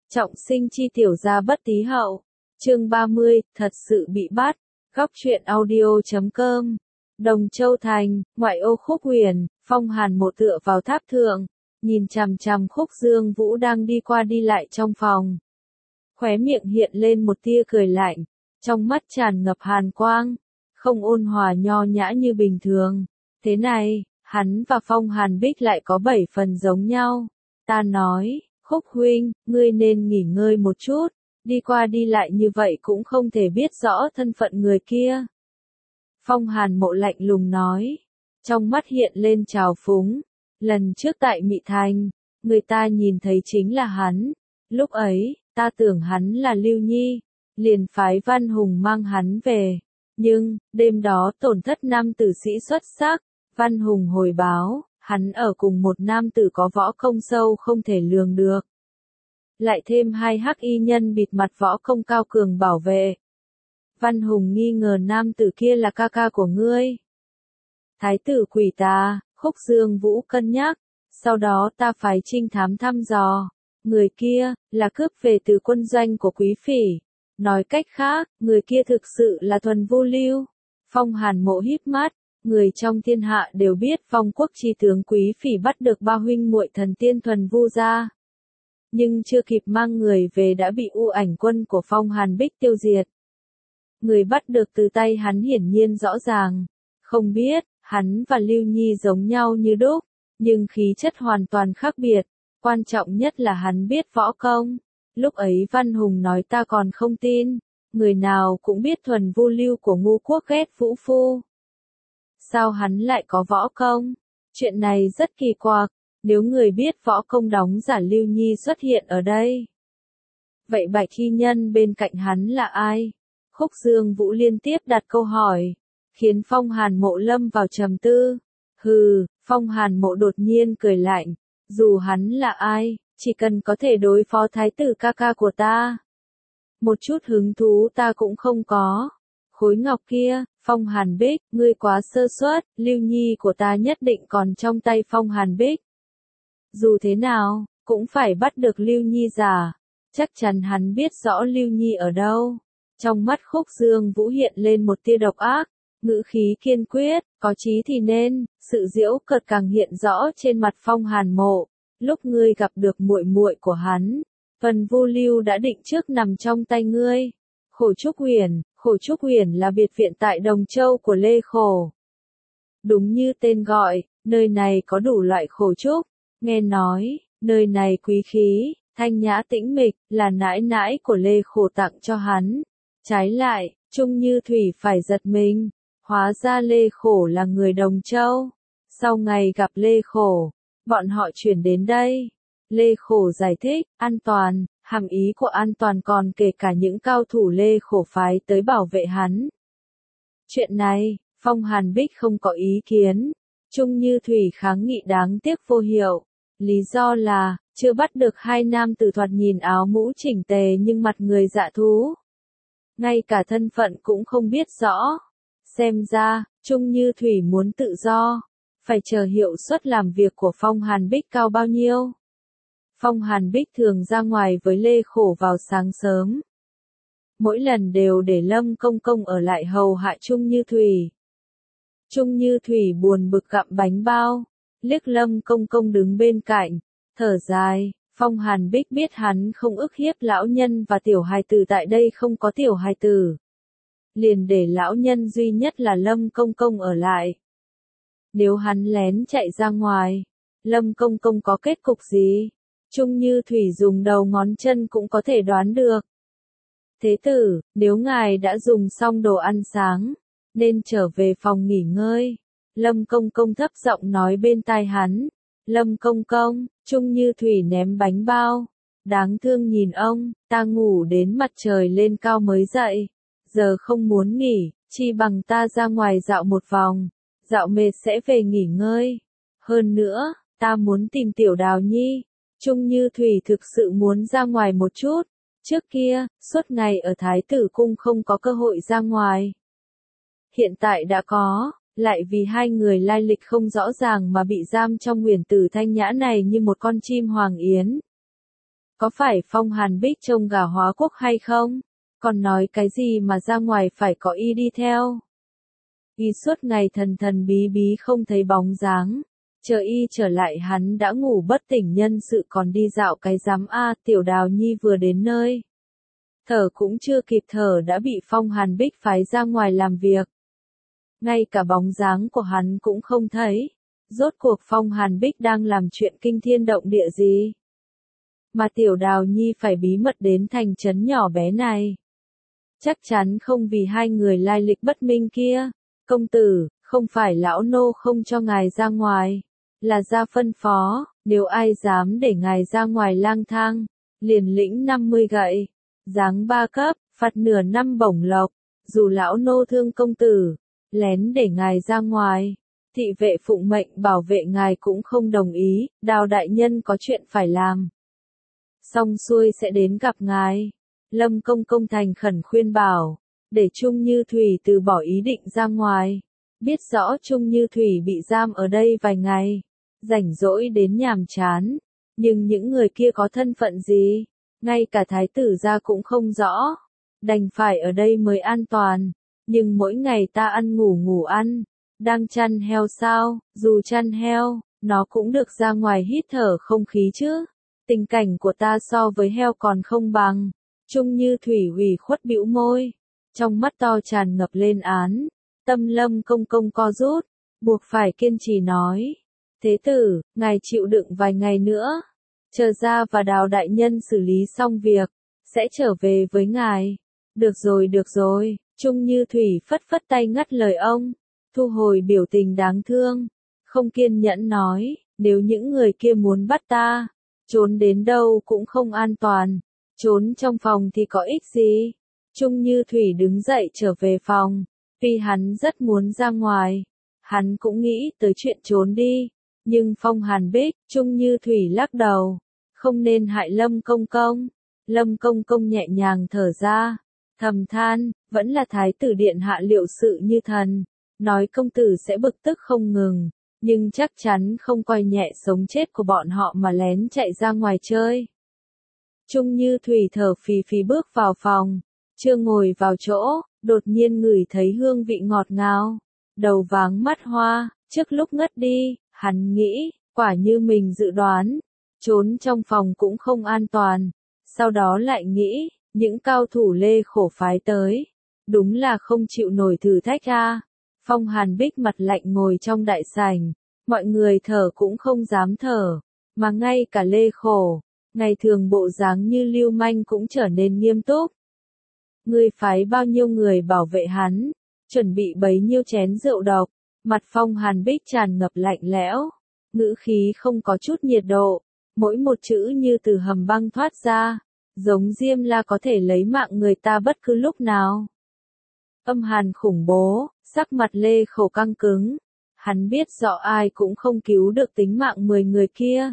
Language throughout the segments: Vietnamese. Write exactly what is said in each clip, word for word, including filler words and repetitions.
Trọng sinh chi tiểu gia bất tí hậu. Chương ba mươi, thật sự bị bắt. Góc truyện audio chấm com. Đồng Châu Thành, ngoại ô Khúc Huyền, Phong Hàn Mộ tựa vào tháp thượng, nhìn chằm chằm Khúc Dương Vũ đang đi qua đi lại trong phòng. Khóe miệng hiện lên một tia cười lạnh, trong mắt tràn ngập hàn quang, không ôn hòa nho nhã như bình thường. Thế này, hắn và Phong Hàn Bích lại có bảy phần giống nhau. Ta nói, Khúc huynh, ngươi nên nghỉ ngơi một chút, đi qua đi lại như vậy cũng không thể biết rõ thân phận người kia. Phong Hàn Mộ lạnh lùng nói, trong mắt hiện lên trào phúng. Lần trước tại Mị Thành, người ta nhìn thấy chính là hắn. Lúc ấy, ta tưởng hắn là Lưu Nhi, liền phái Văn Hùng mang hắn về. Nhưng, đêm đó tổn thất nam tử sĩ xuất sắc, Văn Hùng hồi báo, hắn ở cùng một nam tử có võ công sâu không thể lường được. Lại thêm hai hắc y nhân bịt mặt võ công cao cường bảo vệ. Văn Hùng nghi ngờ nam tử kia là ca ca của ngươi. Thái tử Quỷ Tà, Khúc Dương Vũ cân nhắc, sau đó ta phái trinh thám thăm dò. Người kia, là cướp về từ quân doanh của Quý Phỉ. Nói cách khác, người kia thực sự là Thuần Vu Lưu. Phong Hàn Mộ híp mắt, người trong thiên hạ đều biết Phong quốc chi tướng Quý Phỉ bắt được ba huynh muội thần tiên Thuần Vu gia. Nhưng chưa kịp mang người về đã bị U Ảnh quân của Phong Hàn Bích tiêu diệt. Người bắt được từ tay hắn hiển nhiên rõ ràng. Không biết, hắn và Lưu Nhi giống nhau như đúc, nhưng khí chất hoàn toàn khác biệt. Quan trọng nhất là hắn biết võ công. Lúc ấy Văn Hùng nói ta còn không tin. Người nào cũng biết Thuần Vu Lưu của Ngũ Quốc ghét vũ phu. Sao hắn lại có võ công? Chuyện này rất kỳ quặc. Nếu người biết võ công đóng giả Lưu Nhi xuất hiện ở đây. Vậy Bạch Y Nhân bên cạnh hắn là ai? Khúc Dương Vũ liên tiếp đặt câu hỏi, khiến Phong Hàn Mộ lâm vào trầm tư. Hừ, Phong Hàn Mộ đột nhiên cười lạnh, dù hắn là ai, chỉ cần có thể đối phó thái tử ca ca của ta. Một chút hứng thú ta cũng không có. Khối ngọc kia, Phong Hàn Bích, ngươi quá sơ suất, Lưu Nhi của ta nhất định còn trong tay Phong Hàn Bích. Dù thế nào, cũng phải bắt được Lưu Nhi giả. Chắc chắn hắn biết rõ Lưu Nhi ở đâu. Trong mắt Khúc Dương Vũ hiện lên một tia độc ác, ngữ khí kiên quyết, có chí thì nên, sự giễu cợt càng hiện rõ trên mặt Phong Hàn Mộ. Lúc ngươi gặp được muội muội của hắn, Thuần Vu Lưu đã định trước nằm trong tay ngươi. Khổ Trúc Huyền, Khổ Trúc Huyền là biệt viện tại Đồng Châu của Lê Khổ. Đúng như tên gọi, nơi này có đủ loại khổ trúc. Nghe nói, nơi này quý khí, thanh nhã tĩnh mịch, là nãi nãi của Lê Khổ tặng cho hắn. Trái lại, Trung Như Thủy phải giật mình, hóa ra Lê Khổ là người Đồng Châu. Sau ngày gặp Lê Khổ, bọn họ chuyển đến đây. Lê Khổ giải thích, an toàn, hàm ý của an toàn còn kể cả những cao thủ Lê Khổ phái tới bảo vệ hắn. Chuyện này, Phong Hàn Bích không có ý kiến. Trung Như Thủy kháng nghị đáng tiếc vô hiệu. Lý do là, chưa bắt được hai nam tử thoạt nhìn áo mũ chỉnh tề nhưng mặt người dạ thú. Ngay cả thân phận cũng không biết rõ. Xem ra, Trung Như Thủy muốn tự do. Phải chờ hiệu suất làm việc của Phong Hàn Bích cao bao nhiêu. Phong Hàn Bích thường ra ngoài với Lê Khổ vào sáng sớm. Mỗi lần đều để Lâm Công Công ở lại hầu hạ Trung Như Thủy. Trung Như Thủy buồn bực gặm bánh bao. Liếc Lâm Công Công đứng bên cạnh, thở dài. Phong Hàn Bích biết hắn không ức hiếp lão nhân và tiểu hài tử tại đây không có tiểu hài tử. Liền để lão nhân duy nhất là Lâm Công Công ở lại. Nếu hắn lén chạy ra ngoài, Lâm Công Công có kết cục gì? Trung Như Thủy dùng đầu ngón chân cũng có thể đoán được. Thế tử, nếu ngài đã dùng xong đồ ăn sáng, nên trở về phòng nghỉ ngơi. Lâm Công Công thấp giọng nói bên tai hắn. Lâm Công Công, Trung Như Thủy ném bánh bao. Đáng thương nhìn ông, ta ngủ đến mặt trời lên cao mới dậy. Giờ không muốn nghỉ, chi bằng ta ra ngoài dạo một vòng. Dạo mệt sẽ về nghỉ ngơi. Hơn nữa, ta muốn tìm Tiểu Đào Nhi. Trung Như Thủy thực sự muốn ra ngoài một chút. Trước kia, suốt ngày ở Thái Tử Cung không có cơ hội ra ngoài. Hiện tại đã có. Lại vì hai người lai lịch không rõ ràng mà bị giam trong nguyền tử thanh nhã này như một con chim hoàng yến. Có phải Phong Hàn Bích trông gà hóa quốc hay không? Còn nói cái gì mà ra ngoài phải có y đi theo? Y suốt ngày thần thần bí bí không thấy bóng dáng. Chờ y trở lại hắn đã ngủ bất tỉnh nhân sự còn đi dạo cái giám a. Tiểu Đào Nhi vừa đến nơi. Thở cũng chưa kịp thở đã bị Phong Hàn Bích phái ra ngoài làm việc. Ngay cả bóng dáng của hắn cũng không thấy. Rốt cuộc Phong Hàn Bích đang làm chuyện kinh thiên động địa gì? Mà Tiểu Đào Nhi phải bí mật đến thành trấn nhỏ bé này. Chắc chắn không vì hai người lai lịch bất minh kia. Công tử, không phải lão nô không cho ngài ra ngoài. Là ra phân phó, nếu ai dám để ngài ra ngoài lang thang, liền lĩnh năm mươi gậy. Giáng ba cấp, phạt nửa năm bổng lộc. Dù lão nô thương công tử, lén để ngài ra ngoài. Thị vệ phụng mệnh bảo vệ ngài cũng không đồng ý, Đào đại nhân có chuyện phải làm. Xong xuôi sẽ đến gặp ngài. Lâm Công Công thành khẩn khuyên bảo, để Trung Như Thủy từ bỏ ý định ra ngoài. Biết rõ Trung Như Thủy bị giam ở đây vài ngày, rảnh rỗi đến nhàm chán, nhưng những người kia có thân phận gì, ngay cả thái tử gia cũng không rõ, đành phải ở đây mới an toàn, nhưng mỗi ngày ta ăn ngủ ngủ ăn, đang chăn heo sao, dù chăn heo, nó cũng được ra ngoài hít thở không khí chứ, tình cảnh của ta so với heo còn không bằng. Trung Như Thủy ủy khuất bĩu môi, trong mắt to tràn ngập lên án, tâm Lâm Công Công co rút, buộc phải kiên trì nói. Thế tử, ngài chịu đựng vài ngày nữa, chờ ra và Đào đại nhân xử lý xong việc, sẽ trở về với ngài. Được rồi được rồi, Trung Như Thủy phất phất tay ngắt lời ông, thu hồi biểu tình đáng thương, không kiên nhẫn nói, nếu những người kia muốn bắt ta, trốn đến đâu cũng không an toàn. Trốn trong phòng thì có ích gì? Trung Như Thủy đứng dậy trở về phòng, vì hắn rất muốn ra ngoài. Hắn cũng nghĩ tới chuyện trốn đi, nhưng Phong Hàn Bích, Trung Như Thủy lắc đầu, không nên hại Lâm Công Công. Lâm Công Công nhẹ nhàng thở ra, thầm than, vẫn là thái tử điện hạ liệu sự như thần, nói công tử sẽ bực tức không ngừng, nhưng chắc chắn không coi nhẹ sống chết của bọn họ mà lén chạy ra ngoài chơi. Trung Như Thủy thở phì phì bước vào phòng, chưa ngồi vào chỗ, đột nhiên ngửi thấy hương vị ngọt ngào, đầu váng mắt hoa, trước lúc ngất đi, hắn nghĩ, quả như mình dự đoán, trốn trong phòng cũng không an toàn, sau đó lại nghĩ, những cao thủ Lê Khổ phái tới, đúng là không chịu nổi thử thách a. Phong Hàn Bích mặt lạnh ngồi trong đại sảnh, mọi người thở cũng không dám thở, mà ngay cả Lê Khổ, ngày thường bộ dáng như lưu manh cũng trở nên nghiêm túc. Ngươi phái bao nhiêu người bảo vệ hắn, chuẩn bị bấy nhiêu chén rượu độc, mặt Phong Hàn Bích tràn ngập lạnh lẽo, ngữ khí không có chút nhiệt độ, mỗi một chữ như từ hầm băng thoát ra, giống diêm la có thể lấy mạng người ta bất cứ lúc nào. Âm hàn khủng bố, sắc mặt Lê Khổ căng cứng, hắn biết rõ ai cũng không cứu được tính mạng mười người kia.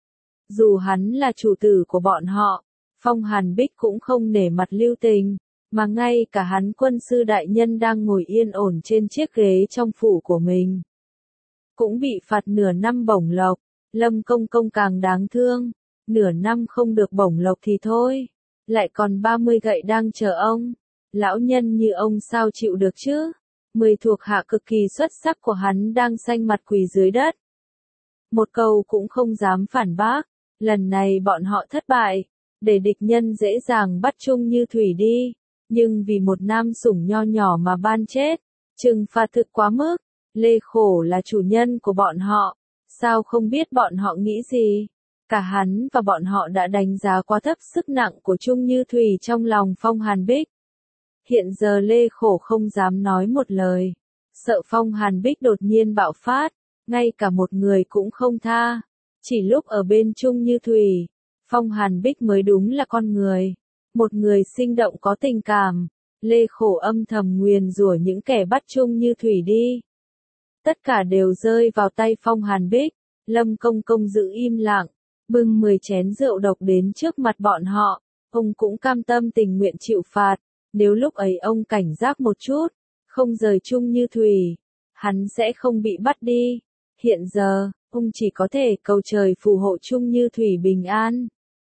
Dù hắn là chủ tử của bọn họ, Phong Hàn Bích cũng không nể mặt lưu tình, mà ngay cả hắn quân sư đại nhân đang ngồi yên ổn trên chiếc ghế trong phủ của mình, cũng bị phạt nửa năm bổng lộc. Lâm Công Công càng đáng thương, nửa năm không được bổng lộc thì thôi, lại còn ba mươi gậy đang chờ ông. Lão nhân như ông sao chịu được chứ? Mười thuộc hạ cực kỳ xuất sắc của hắn đang xanh mặt quỳ dưới đất. Một câu cũng không dám phản bác, lần này bọn họ thất bại, để địch nhân dễ dàng bắt Trung Như Thủy đi, nhưng vì một nam sủng nho nhỏ mà ban chết, trừng phạt thực quá mức. Lê Khổ là chủ nhân của bọn họ, sao không biết bọn họ nghĩ gì? Cả hắn và bọn họ đã đánh giá quá thấp sức nặng của Trung Như Thủy trong lòng Phong Hàn Bích. Hiện giờ Lê Khổ không dám nói một lời, sợ Phong Hàn Bích đột nhiên bạo phát, ngay cả một người cũng không tha. Chỉ lúc ở bên Trung Như Thủy, Phong Hàn Bích mới đúng là con người, một người sinh động có tình cảm. Lê Khổ âm thầm nguyền rủa những kẻ bắt Trung Như Thủy đi. Tất cả đều rơi vào tay Phong Hàn Bích. Lâm Công Công giữ im lặng, bưng mười chén rượu độc đến trước mặt bọn họ, ông cũng cam tâm tình nguyện chịu phạt. Nếu lúc ấy ông cảnh giác một chút, không rời Trung Như Thủy, hắn sẽ không bị bắt đi. Hiện giờ, ông chỉ có thể cầu trời phù hộ Trung Như Thủy bình an.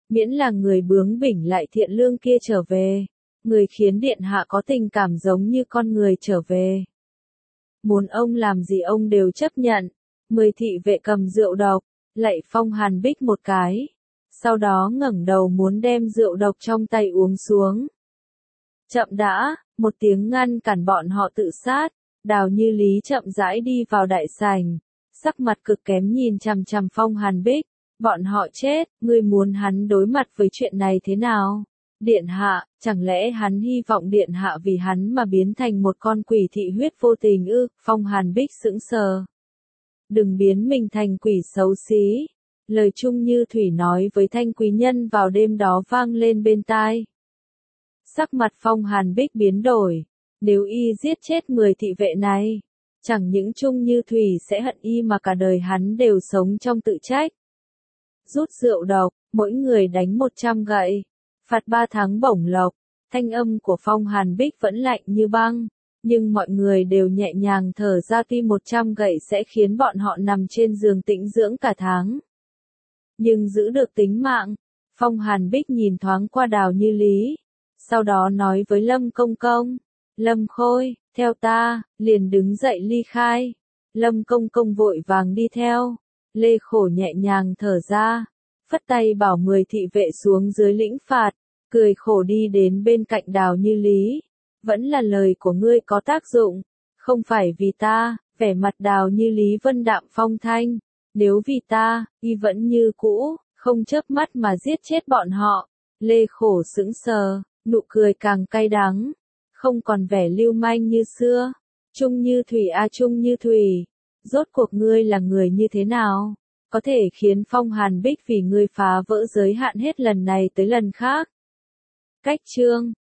miễn là người bướng bỉnh lại thiện lương kia trở về, người khiến điện hạ có tình cảm giống như con người trở về. Muốn ông làm gì ông đều chấp nhận. Mười thị vệ cầm rượu độc, lạy Phong Hàn Bích một cái, sau đó ngẩng đầu muốn đem rượu độc trong tay uống xuống. Chậm đã, một tiếng ngăn cản bọn họ tự sát, Đào Như Lý chậm rãi đi vào đại sảnh, sắc mặt cực kém nhìn chằm chằm Phong Hàn Bích, bọn họ chết, ngươi muốn hắn đối mặt với chuyện này thế nào? Điện hạ, chẳng lẽ hắn hy vọng điện hạ vì hắn mà biến thành một con quỷ thị huyết vô tình ư? Phong Hàn Bích sững sờ. Đừng biến mình thành quỷ xấu xí. Lời Trung Như Thủy nói với Thanh Quý Nhân vào đêm đó vang lên bên tai. Sắc mặt Phong Hàn Bích biến đổi. Nếu y giết chết mười thị vệ này, chẳng những Trung Như Thủy sẽ hận y mà cả đời hắn đều sống trong tự trách. Rút rượu độc, mỗi người đánh một trăm gậy. Phạt ba tháng bổng lộc. Thanh âm của Phong Hàn Bích vẫn lạnh như băng. Nhưng mọi người đều nhẹ nhàng thở ra, tuy một trăm gậy sẽ khiến bọn họ nằm trên giường tĩnh dưỡng cả tháng. Nhưng giữ được tính mạng. Phong Hàn Bích nhìn thoáng qua Đào Như Lý. Sau đó nói với Lâm Công Công. Lâm Khôi, theo ta, liền đứng dậy ly khai. Lâm Công Công vội vàng đi theo. Lê Khổ nhẹ nhàng thở ra. Phất tay bảo mười thị vệ xuống dưới lĩnh phạt. Cười khổ đi đến bên cạnh Đào Như Lý. Vẫn là lời của ngươi có tác dụng. Không phải vì ta, vẻ mặt Đào Như Lý vân đạm phong thanh. Nếu vì ta, y vẫn như cũ, không chớp mắt mà giết chết bọn họ. Lê Khổ sững sờ, nụ cười càng cay đắng. Không còn vẻ lưu manh như xưa. Trung Như Thủy a Trung Như Thủy. Rốt cuộc ngươi là người như thế nào? Có thể khiến Phong Hàn Bích vì ngươi phá vỡ giới hạn hết lần này tới lần khác. Cách chương